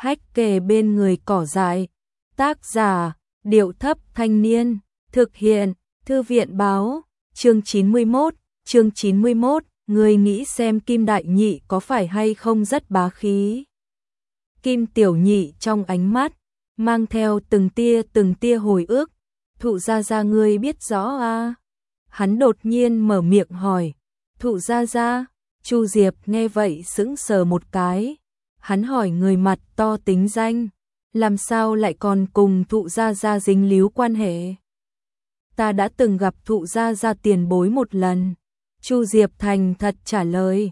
Hách kề bên người cỏ dại. Tác giả, Điệu Thấp Thanh Niên. Thực hiện, Thư viện Báo. Chương 91, người nghĩ xem Kim Đại Nhị có phải hay không rất bá khí. Kim Tiểu Nhị trong ánh mắt, mang theo từng tia hồi ức. Thụ gia ngươi biết rõ à? Hắn đột nhiên mở miệng hỏi. Thụ gia? Chu Diệp nghe vậy sững sờ một cái. Hắn hỏi người mặt to tính danh, làm sao lại còn cùng Thụ gia dính líu quan hệ? Ta đã từng gặp Thụ gia tiền bối một lần. Chu Diệp thành thật trả lời.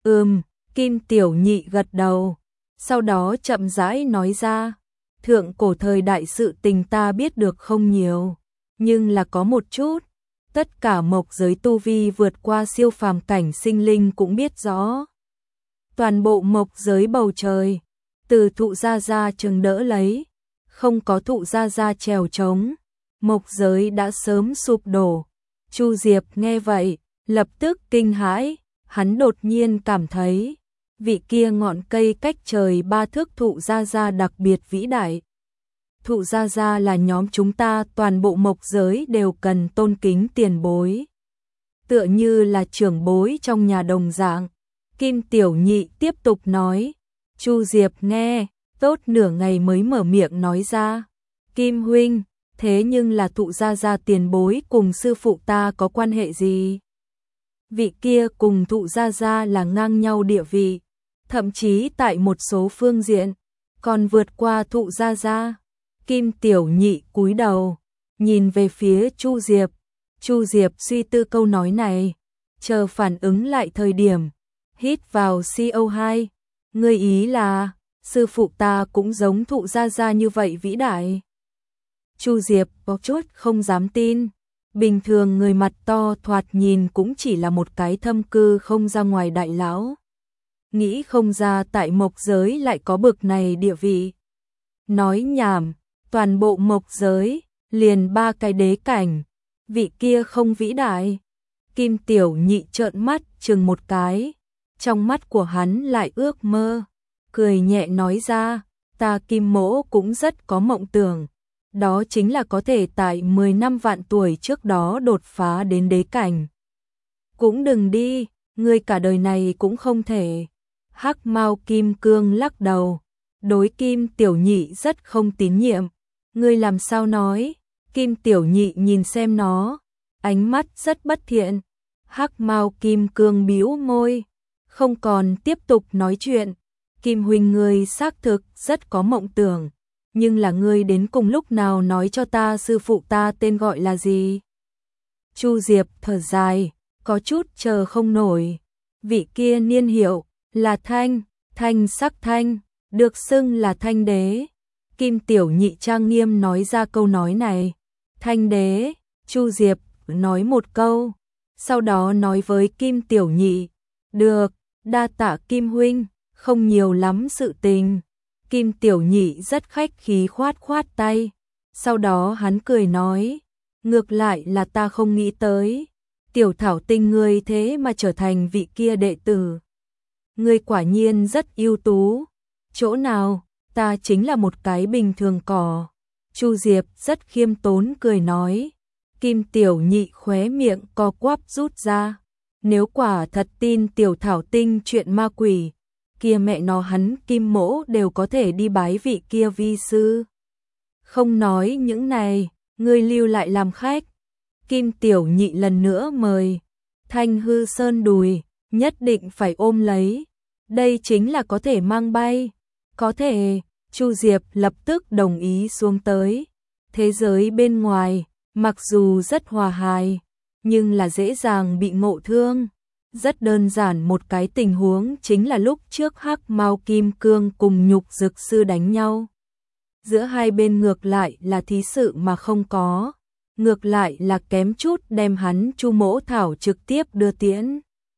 Kim Tiểu Nhị gật đầu. Sau đó chậm rãi nói ra. Thượng cổ thời đại sự tình ta biết được không nhiều, nhưng là có một chút. Tất cả mộc giới tu vi vượt qua siêu phàm cảnh sinh linh cũng biết rõ. Toàn bộ mộc giới bầu trời, từ Thụ gia chừng đỡ lấy, không có Thụ gia trèo trống, mộc giới đã sớm sụp đổ. Chu Diệp nghe vậy, lập tức kinh hãi, hắn đột nhiên cảm thấy, vị kia ngọn cây cách trời 3 thước Thụ gia đặc biệt vĩ đại. Thụ gia là nhóm chúng ta toàn bộ mộc giới đều cần tôn kính tiền bối. Tựa như là trưởng bối trong nhà đồng dạng. Kim Tiểu Nhị tiếp tục nói. Chu Diệp nghe, tốt nửa ngày mới mở miệng nói ra. Kim huynh, thế nhưng là Thụ gia tiền bối cùng sư phụ ta có quan hệ gì? Vị kia cùng Thụ gia là ngang nhau địa vị, thậm chí tại một số phương diện còn vượt qua Thụ gia. Kim Tiểu Nhị cúi đầu, nhìn về phía Chu Diệp. Chu Diệp suy tư câu nói này, chờ phản ứng lại thời điểm, hít vào CO2. Ngươi ý là, sư phụ ta cũng giống Thụ gia như vậy vĩ đại? Chu Diệp có chút không dám tin. Bình thường người mặt to thoạt nhìn cũng chỉ là một cái thâm cư không ra ngoài đại lão. Nghĩ không ra tại mộc giới lại có bực này địa vị. Nói nhảm, toàn bộ mộc giới, liền 3 cái đế cảnh, vị kia không vĩ đại? Kim Tiểu Nhị trợn mắt chừng một cái, trong mắt của hắn lại ước mơ, cười nhẹ nói ra, ta Kim mỗ cũng rất có mộng tưởng, đó chính là có thể tại 10 năm vạn tuổi trước đó đột phá đến đế cảnh. Cũng đừng đi, ngươi cả đời này cũng không thể. Hắc Mao Kim Cương lắc đầu, đối Kim Tiểu Nhị rất không tín nhiệm. Ngươi làm sao nói? Kim Tiểu Nhị nhìn xem nó, ánh mắt rất bất thiện. Hắc Mao Kim Cương bĩu môi, không còn tiếp tục nói chuyện. Kim huynh ngươi xác thực rất có mộng tưởng, nhưng là ngươi đến cùng lúc nào nói cho ta sư phụ ta tên gọi là gì? Chu Diệp thở dài, có chút chờ không nổi. Vị kia niên hiệu là Thanh Sắc Thanh, được xưng là Thanh Đế. Kim Tiểu Nhị trang nghiêm nói ra câu nói này. Thanh Đế, Chu Diệp nói một câu, sau đó nói với Kim Tiểu Nhị, được, đa tạ Kim huynh, không nhiều lắm sự tình. Kim Tiểu Nhị rất khách khí khoát tay, sau đó hắn cười nói, ngược lại là ta không nghĩ tới, Tiểu Thảo Tinh ngươi thế mà trở thành vị kia đệ tử. Ngươi quả nhiên rất ưu tú. Chỗ nào? Ta chính là một cái bình thường cỏ. Chu Diệp rất khiêm tốn cười nói. Kim Tiểu Nhị khóe miệng co quắp rút ra. Nếu quả thật tin Tiểu Thảo Tinh chuyện ma quỷ, kia mẹ nó hắn Kim mỗ đều có thể đi bái vị kia vi sư. Không nói những này, ngươi lưu lại làm khách. Kim Tiểu Nhị lần nữa mời. Thanh hư sơn đùi, nhất định phải ôm lấy. Đây chính là có thể mang bay. Có thể, Chu Diệp lập tức đồng ý xuống tới. Thế giới bên ngoài, mặc dù rất hòa hài, nhưng là dễ dàng bị ngộ thương. Rất đơn giản một cái tình huống chính là lúc trước Hắc Mao Kim Cương cùng Nhục Dực Sư đánh nhau. Giữa hai bên ngược lại là thí sự mà không có. Ngược lại là kém chút đem hắn Chu Mỗ Thảo trực tiếp đưa tiễn.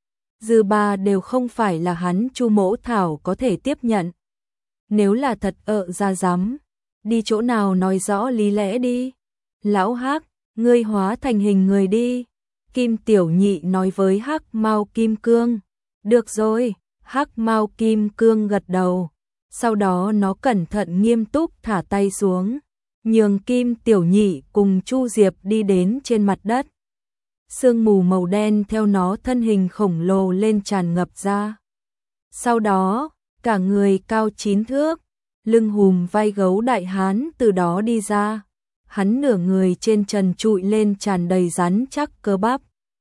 Dư ba đều không phải là hắn Chu Mỗ Thảo có thể tiếp nhận. Nếu là thật ra dám, đi chỗ nào nói rõ lý lẽ đi. Lão Hắc, ngươi hóa thành hình người đi. Kim Tiểu Nhị nói với Hắc Mao Kim Cương. Được rồi, Hắc Mao Kim Cương gật đầu. Sau đó nó cẩn thận nghiêm túc thả tay xuống, nhường Kim Tiểu Nhị cùng Chu Diệp đi đến trên mặt đất. Sương mù màu đen theo nó thân hình khổng lồ lên tràn ngập ra. Sau đó, cả người cao 9 thước, lưng hùm vai gấu đại hán từ đó đi ra. Hắn nửa người trên trần trụi lên tràn đầy rắn chắc cơ bắp.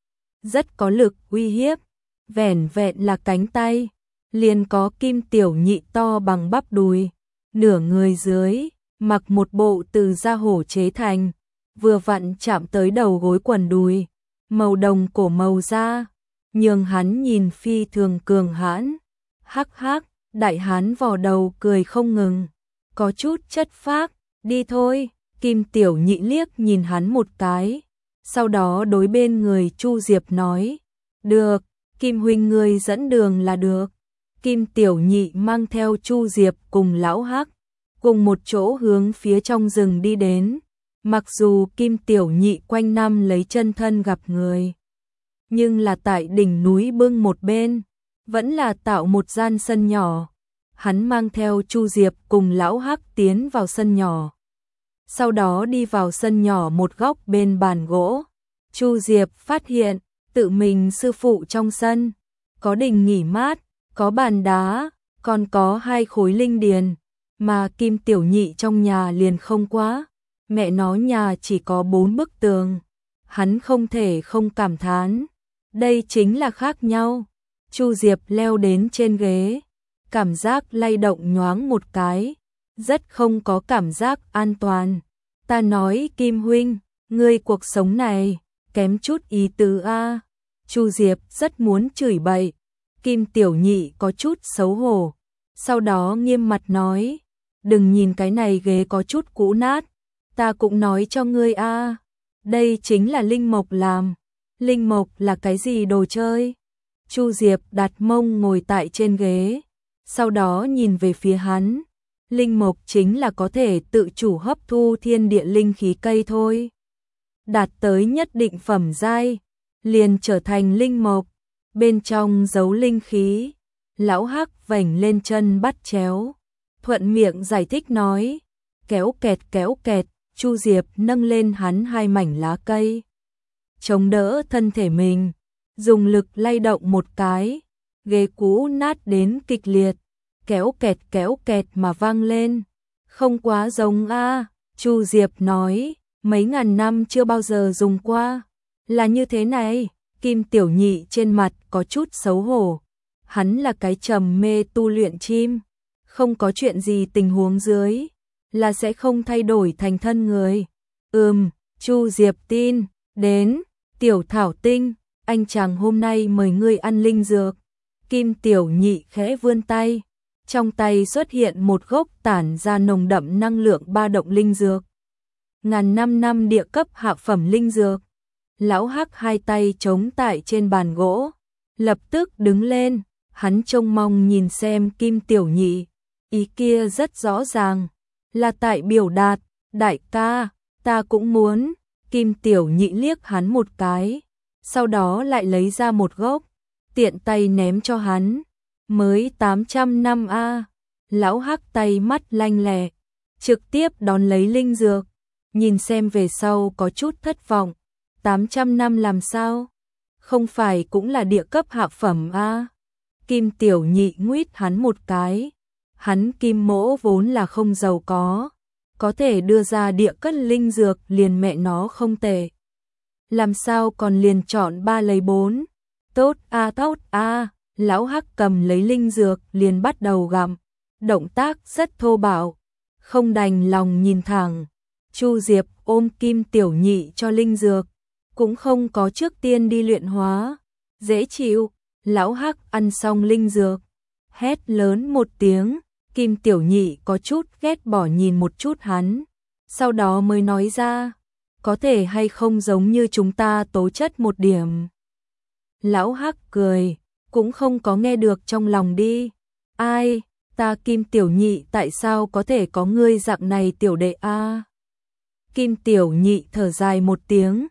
Rất có lực uy hiếp, vẻn vẹn là cánh tay, liền có Kim Tiểu Nhị to bằng bắp đùi, nửa người dưới, mặc một bộ từ da hổ chế thành, vừa vặn chạm tới đầu gối quần đùi, màu đồng cổ màu da, nhường hắn nhìn phi thường cường hãn. Hắc hắc, đại hán vò đầu cười không ngừng, có chút chất phác, đi thôi. Kim Tiểu Nhị liếc nhìn hắn một cái, sau đó đối bên người Chu Diệp nói, được, Kim huynh ngươi dẫn đường là được. Kim Tiểu Nhị mang theo Chu Diệp cùng lão Hắc, cùng một chỗ hướng phía trong rừng đi đến. Mặc dù Kim Tiểu Nhị quanh năm lấy chân thân gặp người, nhưng là tại đỉnh núi bưng một bên, vẫn là tạo một gian sân nhỏ. Hắn mang theo Chu Diệp cùng lão Hắc tiến vào sân nhỏ. Sau đó đi vào sân nhỏ một góc bên bàn gỗ. Chu Diệp phát hiện, tự mình sư phụ trong sân, có đình nghỉ mát, có bàn đá, còn có 2 khối linh điền, mà Kim Tiểu Nhị trong nhà liền không quá. Mẹ nó nhà chỉ có 4 bức tường. Hắn không thể không cảm thán, đây chính là khác nhau. Chu Diệp leo đến trên ghế, cảm giác lay động nhoáng một cái, rất không có cảm giác an toàn. Ta nói Kim huynh, ngươi cuộc sống này, kém chút ý tứ a. Chu Diệp rất muốn chửi bậy. Kim Tiểu Nhị có chút xấu hổ, sau đó nghiêm mặt nói, đừng nhìn cái này ghế có chút cũ nát, ta cũng nói cho ngươi a, đây chính là linh mộc làm. Linh mộc là cái gì đồ chơi? Chu Diệp đặt mông ngồi tại trên ghế, sau đó nhìn về phía hắn. Linh mộc chính là có thể tự chủ hấp thu thiên địa linh khí cây thôi. Đạt tới nhất định phẩm giai, liền trở thành linh mộc, bên trong giấu linh khí. Lão Hắc vểnh lên chân bắt chéo, thuận miệng giải thích nói, kéo kẹt, Chu Diệp nâng lên hắn 2 mảnh lá cây, chống đỡ thân thể mình, dùng lực lay động một cái, ghế cũ nát đến kịch liệt, kéo kẹt mà vang lên. Không quá giống a. Chu Diệp nói, mấy ngàn năm chưa bao giờ dùng qua. Là như thế này. Kim Tiểu Nhị trên mặt có chút xấu hổ. Hắn là cái trầm mê tu luyện chim, không có chuyện gì tình huống dưới là sẽ không thay đổi thành thân người. Chu Diệp tin, đến, Tiểu Thảo Tinh, anh chàng hôm nay mời ngươi ăn linh dược. Kim Tiểu Nhị khẽ vươn tay, trong tay xuất hiện một gốc tản ra nồng đậm năng lượng ba động linh dược. Ngàn năm địa cấp hạ phẩm linh dược. Lão Hắc 2 tay chống tại trên bàn gỗ, lập tức đứng lên, hắn trông mong nhìn xem Kim Tiểu Nhị, ý kia rất rõ ràng, là tại biểu đạt, đại ca, ta cũng muốn. Kim Tiểu Nhị liếc hắn một cái, sau đó lại lấy ra một gốc, tiện tay ném cho hắn. Mới 800 năm a. Lão Hắc tay mắt lanh lẹ, trực tiếp đón lấy linh dược, nhìn xem về sau có chút thất vọng. 800 năm làm sao? Không phải cũng là địa cấp hạ phẩm a? Kim Tiểu Nhị nguyết hắn một cái. Hắn Kim Mỗ vốn là không giàu có thể đưa ra địa cấp linh dược liền mẹ nó không tệ. Làm sao còn liền chọn 3 lấy 4? Tốt a. Lão Hắc cầm lấy linh dược liền bắt đầu gặm, động tác rất thô bạo, không đành lòng nhìn thẳng. Chu Diệp ôm Kim Tiểu Nhị cho linh dược, cũng không có trước tiên đi luyện hóa, dễ chịu. Lão Hắc ăn xong linh dược, hét lớn một tiếng. Kim Tiểu Nhị có chút ghét bỏ nhìn một chút hắn, sau đó mới nói ra, có thể hay không giống như chúng ta tố chất một điểm. Lão Hắc cười, cũng không có nghe được trong lòng đi. Ai, ta Kim Tiểu Nhị tại sao có thể có ngươi dạng này tiểu đệ a? Kim Tiểu Nhị thở dài một tiếng,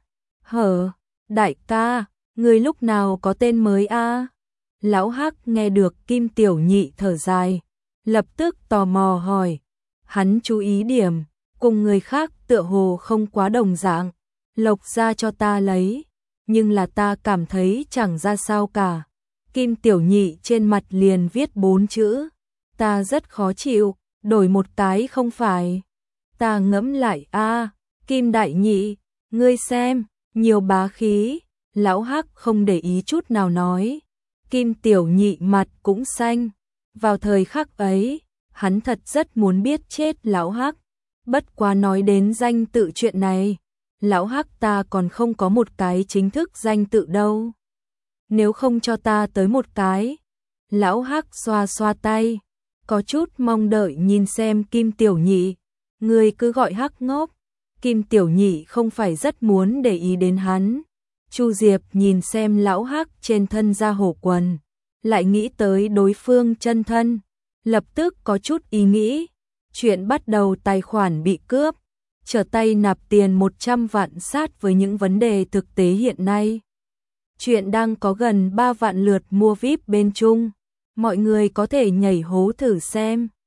đại ca, ngươi lúc nào có tên mới a? Lão Hắc nghe được Kim Tiểu Nhị thở dài, lập tức tò mò hỏi. Hắn chú ý điểm, cùng người khác tựa hồ không quá đồng dạng. Lộc ra cho ta lấy, nhưng là ta cảm thấy chẳng ra sao cả. Kim Tiểu Nhị trên mặt liền viết 4 chữ. Ta rất khó chịu, đổi một cái không phải. Ta ngẫm lại Kim Đại Nhị, ngươi xem, nhiều bá khí. Lão Hắc không để ý chút nào nói. Kim Tiểu Nhị mặt cũng xanh. Vào thời khắc ấy, hắn thật rất muốn biết chết Lão Hắc. Bất quá nói đến danh tự chuyện này, Lão Hắc ta còn không có một cái chính thức danh tự đâu. Nếu không cho ta tới một cái. Lão Hắc xoa xoa tay, có chút mong đợi nhìn xem Kim Tiểu Nhị. Người cứ gọi Hắc ngốc. Kim Tiểu Nhị không phải rất muốn để ý đến hắn. Chu Diệp nhìn xem Lão Hắc trên thân da hổ quần, lại nghĩ tới đối phương chân thân, lập tức có chút ý nghĩ. Chuyện bắt đầu tài khoản bị cướp, trở tay nạp tiền 100 vạn sát với những vấn đề thực tế hiện nay. Chuyện đang có gần 3 vạn lượt mua VIP bên Trung, mọi người có thể nhảy hố thử xem.